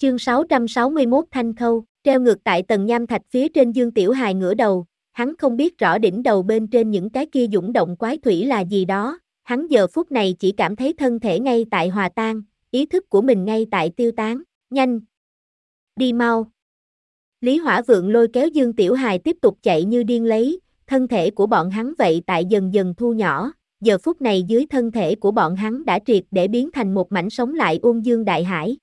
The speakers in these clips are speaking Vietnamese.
Chương 661 Thanh Khâu, treo ngược tại tầng nham thạch phía trên Dương Tiểu Hài ngửa đầu, hắn không biết rõ đỉnh đầu bên trên những cái kia dũng động quái thủy là gì đó, hắn giờ phút này chỉ cảm thấy thân thể ngay tại hòa tan, ý thức của mình ngay tại tiêu tán, nhanh, đi mau. Lý Hỏa Vượng lôi kéo Dương Tiểu Hài tiếp tục chạy như điên lấy, thân thể của bọn hắn vậy tại dần dần thu nhỏ, giờ phút này dưới thân thể của bọn hắn đã triệt để biến thành một mảnh sống lại ôn dương đại hải.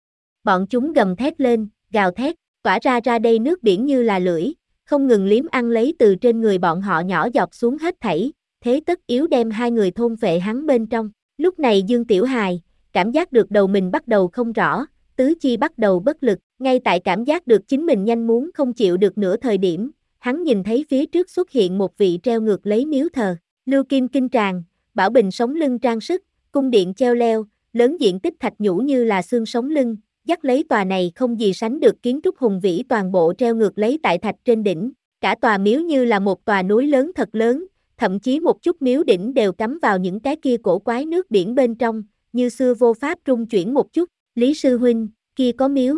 Bọn chúng gầm thét lên, gào thét, tỏa ra đây nước biển như là lưỡi, không ngừng liếm ăn lấy từ trên người bọn họ nhỏ giọt xuống hết thảy, thế tất yếu đem hai người thôn phệ hắn bên trong. Lúc này Dương Tiểu Hài, cảm giác được đầu mình bắt đầu không rõ, tứ chi bắt đầu bất lực, ngay tại cảm giác được chính mình nhanh muốn không chịu được nữa thời điểm, hắn nhìn thấy phía trước xuất hiện một vị treo ngược lấy miếu thờ, lưu kim kinh tràng, bảo bình sống lưng trang sức, cung điện treo leo, lớn diện tích thạch nhũ như là xương sống lưng, dắt lấy tòa này không gì sánh được kiến trúc hùng vĩ toàn bộ treo ngược lấy tại thạch trên đỉnh, cả tòa miếu như là một tòa núi lớn thật lớn, thậm chí một chút miếu đỉnh đều cắm vào những cái kia cổ quái nước biển bên trong, như xưa vô pháp trung chuyển một chút, Lý sư huynh, kia có miếu.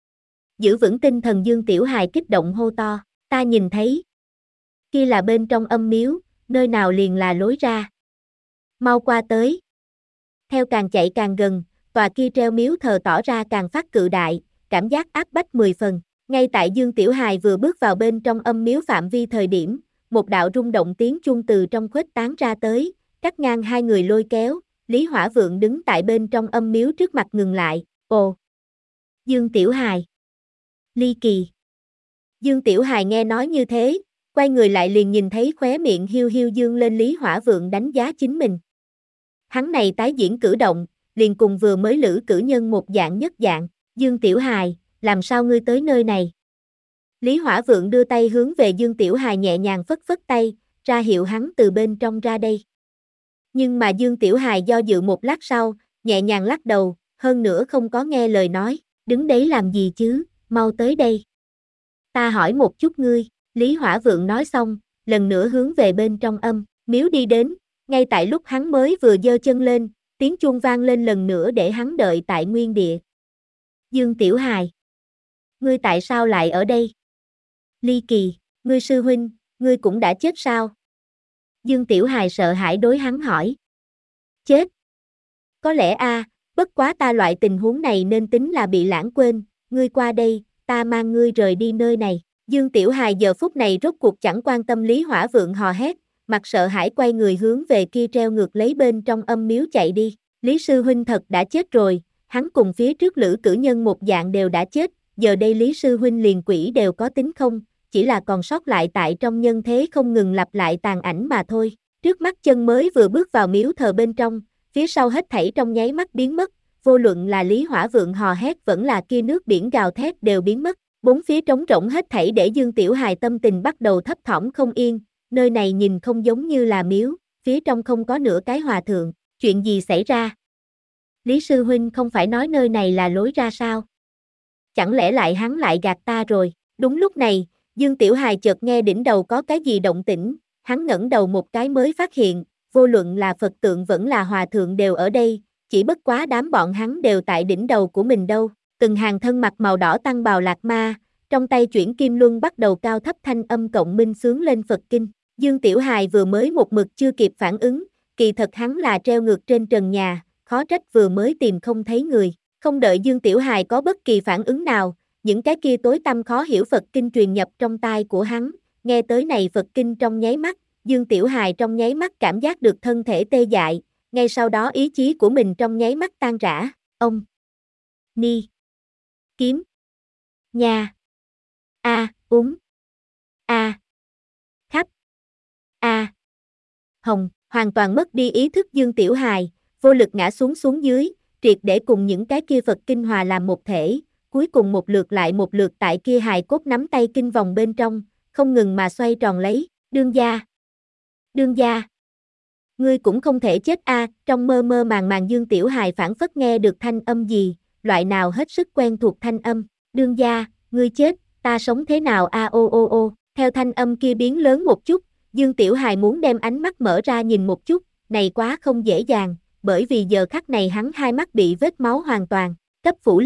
Giữ vững tinh thần Dương Tiểu Hài kích động hô to, ta nhìn thấy. Kia là bên trong âm miếu, nơi nào liền là lối ra. Mau qua tới. Theo càng chạy càng gần, tòa kia treo miếu thờ tỏ ra càng phát cự đại, cảm giác áp bách 10 phần. Ngay tại Dương Tiểu Hài vừa bước vào bên trong âm miếu phạm vi thời điểm, một đạo rung động tiếng chuông từ trong khuếch tán ra tới, cắt ngang hai người lôi kéo, Lý Hỏa Vượng đứng tại bên trong âm miếu trước mặt ngừng lại, ồ. Dương Tiểu Hài. Ly kỳ. Dương Tiểu Hài nghe nói như thế, quay người lại liền nhìn thấy khóe miệng hiu hiu dương lên Lý Hỏa Vượng đánh giá chính mình. Hắn này tái diễn cử động, liền cùng vừa mới lữ cử nhân một dạng nhất dạng, Dương Tiểu Hài, làm sao ngươi tới nơi này? Lý Hỏa Vượng đưa tay hướng về Dương Tiểu Hài nhẹ nhàng phất phất tay, ra hiệu hắn từ bên trong ra đây. Nhưng mà Dương Tiểu Hài do dự một lát sau, nhẹ nhàng lắc đầu, hơn nữa không có nghe lời nói, đứng đấy làm gì chứ, mau tới đây. Ta hỏi một chút ngươi, Lý Hỏa Vượng nói xong, lần nữa hướng về bên trong âm, miếu đi đến, ngay tại lúc hắn mới vừa giơ chân lên, tiếng chuông vang lên lần nữa để hắn đợi tại nguyên địa. Dương Tiểu Hài. Ngươi tại sao lại ở đây? Ly kỳ, ngươi sư huynh, ngươi cũng đã chết sao? Dương Tiểu Hài sợ hãi đối hắn hỏi. Chết? Có lẽ bất quá ta loại tình huống này nên tính là bị lãng quên, ngươi qua đây, ta mang ngươi rời đi nơi này. Dương Tiểu Hài giờ phút này rốt cuộc chẳng quan tâm Lý Hỏa Vượng hò hét, mặt sợ hãi quay người hướng về kia treo ngược lấy bên trong âm miếu chạy đi. Lý sư huynh thật đã chết rồi, hắn cùng phía trước lữ cử nhân một dạng đều đã chết, giờ đây Lý sư huynh liền quỷ đều có tính không, chỉ là còn sót lại tại trong nhân thế không ngừng lặp lại tàn ảnh mà thôi. Trước mắt chân mới vừa bước vào miếu thờ bên trong, phía sau hết thảy trong nháy mắt biến mất, vô luận là Lý Hỏa Vượng hò hét vẫn là kia nước biển gào thét đều biến mất, bốn phía trống rỗng hết thảy để Dương Tiểu Hài tâm tình bắt đầu thấp thỏm không yên, nơi này nhìn không giống như là miếu, phía trong không có nửa cái hòa thượng, chuyện gì xảy ra? Lý sư huynh không phải nói nơi này là lối ra sao? Chẳng lẽ hắn lại gạt ta rồi? Đúng lúc này, Dương Tiểu Hài chợt nghe đỉnh đầu có cái gì động tĩnh, hắn ngẩng đầu một cái mới phát hiện, vô luận là Phật tượng vẫn là hòa thượng đều ở đây, chỉ bất quá đám bọn hắn đều tại đỉnh đầu của mình đâu. Từng hàng thân mặc màu đỏ tăng bào lạc ma, trong tay chuyển kim luân bắt đầu cao thấp thanh âm cộng minh xướng lên Phật kinh. Dương Tiểu Hài vừa mới một mực chưa kịp phản ứng, kỳ thật hắn là treo ngược trên trần nhà, khó trách vừa mới tìm không thấy người. Không đợi Dương Tiểu Hài có bất kỳ phản ứng nào, những cái kia tối tăm khó hiểu Phật kinh truyền nhập trong tai của hắn, nghe tới này Phật kinh trong nháy mắt, Dương Tiểu Hài trong nháy mắt cảm giác được thân thể tê dại, ngay sau đó ý chí của mình trong nháy mắt tan rã, ông, ni, kiếm, nha, úng, khắp, hồng, hoàn toàn mất đi ý thức Dương Tiểu Hài, vô lực ngã xuống dưới, triệt để cùng những cái kia Phật kinh hòa làm một thể, cuối cùng một lượt lại một lượt tại kia hài cốt nắm tay kinh vòng bên trong, không ngừng mà xoay tròn lấy, đương gia, ngươi cũng không thể chết trong mơ mơ màng Dương Tiểu Hài phảng phất nghe được thanh âm gì, loại nào hết sức quen thuộc thanh âm, đương gia, ngươi chết, ta sống thế nào ô, theo thanh âm kia biến lớn một chút, Dương Tiểu Hài muốn đem ánh mắt mở ra nhìn một chút, này quá không dễ dàng, bởi vì giờ khắc này hắn hai mắt bị vết máu hoàn toàn, cấp phủ lên,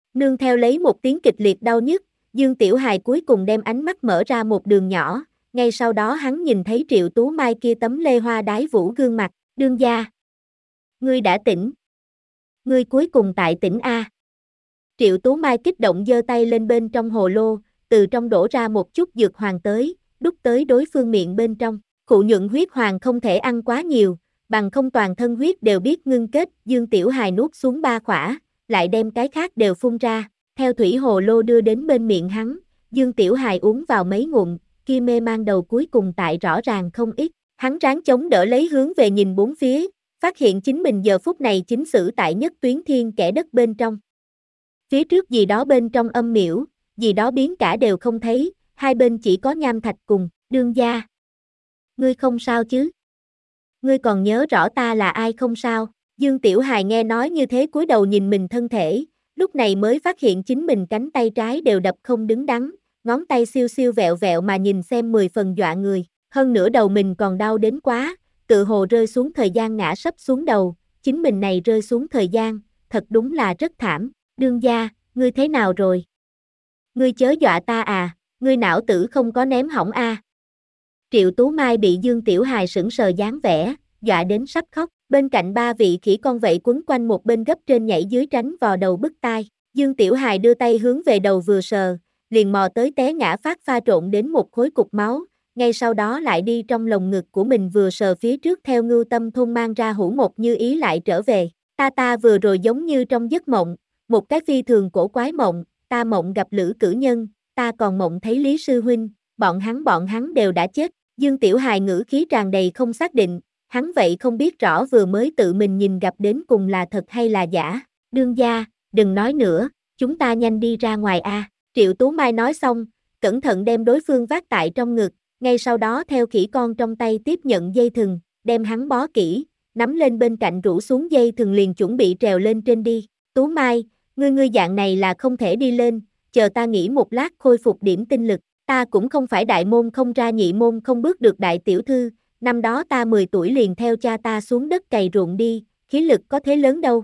Nương theo lấy một tiếng kịch liệt đau nhức, Dương Tiểu Hài cuối cùng đem ánh mắt mở ra một đường nhỏ, ngay sau đó hắn nhìn thấy Triệu Tú Mai kia tấm lê hoa đái vũ gương mặt, đương gia. Ngươi đã tỉnh. Ngươi cuối cùng tại tỉnh A. Triệu Tú Mai kích động giơ tay lên bên trong hồ lô, từ trong đổ ra một chút dược hoàng tới, đút tới đối phương miệng bên trong. Khụ nhuận huyết hoàng không thể ăn quá nhiều, bằng không toàn thân huyết đều biết ngưng kết. Dương Tiểu Hài nuốt xuống 3 khỏa, lại đem cái khác đều phun ra, theo thủy hồ lô đưa đến bên miệng hắn. Dương Tiểu Hài uống vào mấy ngụm, kia mê mang đầu cuối cùng tại rõ ràng không ít. Hắn ráng chống đỡ lấy hướng về nhìn bốn phía, phát hiện chính mình giờ phút này chính xử tại nhất tuyến thiên kẻ đất bên trong. Phía trước gì đó bên trong âm miễu, gì đó biến cả đều không thấy, hai bên chỉ có nham thạch cùng, đương gia. Ngươi không sao chứ? Ngươi còn nhớ rõ ta là ai không sao? Dương Tiểu Hài nghe nói như thế cúi đầu nhìn mình thân thể, lúc này mới phát hiện chính mình cánh tay trái đều đập không đứng đắn, ngón tay siêu siêu vẹo vẹo mà nhìn xem 10 phần dọa người, hơn nữa đầu mình còn đau đến quá, tự hồ rơi xuống thời gian ngã sấp xuống đầu, chính mình này rơi xuống thời gian, thật đúng là rất thảm. Đương gia, ngươi thế nào rồi? Ngươi chớ dọa ta à, ngươi não tử không có ném hỏng a. Triệu Tú Mai bị Dương Tiểu Hài sững sờ dáng vẻ, dọa đến sắp khóc, bên cạnh 3 vị khỉ con vậy quấn quanh một bên gấp trên nhảy dưới tránh vò đầu bứt tai. Dương Tiểu Hài đưa tay hướng về đầu vừa sờ, liền mò tới té ngã phát pha trộn đến một khối cục máu, ngay sau đó lại đi trong lồng ngực của mình vừa sờ phía trước theo Ngưu Tâm Thôn mang ra hũ một như ý lại trở về. Ta vừa rồi giống như trong giấc mộng, một cái phi thường cổ quái mộng, ta mộng gặp Lữ Cử Nhân, ta còn mộng thấy Lý Sư Huynh, bọn hắn đều đã chết. Dương Tiểu Hài ngữ khí tràn đầy không xác định, hắn vậy không biết rõ vừa mới tự mình nhìn gặp đến cùng là thật hay là giả. Đương gia, đừng nói nữa, chúng ta nhanh đi ra ngoài a. Triệu Tú Mai nói xong, cẩn thận đem đối phương vác tại trong ngực, ngay sau đó theo khỉ con trong tay tiếp nhận dây thừng, đem hắn bó kỹ, nắm lên bên cạnh rũ xuống dây thừng liền chuẩn bị trèo lên trên đi. Tú Mai, ngươi dạng này là không thể đi lên, chờ ta nghỉ một lát khôi phục điểm tinh lực. Ta cũng không phải đại môn không ra nhị môn không bước được đại tiểu thư, năm đó ta 10 tuổi liền theo cha ta xuống đất cày ruộng đi, khí lực có thế lớn đâu.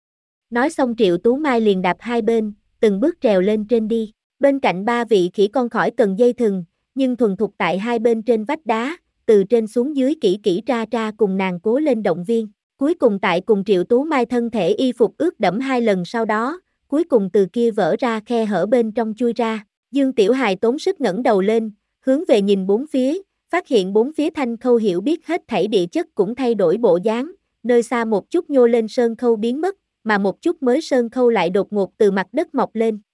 Nói xong Triệu Tú Mai liền đạp hai bên, từng bước trèo lên trên đi, bên cạnh 3 vị khỉ con khỏi cần dây thừng, nhưng thuần thục tại hai bên trên vách đá, từ trên xuống dưới kỹ kỹ tra tra cùng nàng cố lên động viên, cuối cùng tại cùng Triệu Tú Mai thân thể y phục ướt đẫm 2 lần sau đó, cuối cùng từ kia vỡ ra khe hở bên trong chui ra. Dương Tiểu Hài tốn sức ngẩng đầu lên, hướng về nhìn bốn phía, phát hiện bốn phía Thanh Khâu hiểu biết hết thảy địa chất cũng thay đổi bộ dáng, nơi xa một chút nhô lên sơn khâu biến mất, mà một chút mới sơn khâu lại đột ngột từ mặt đất mọc lên.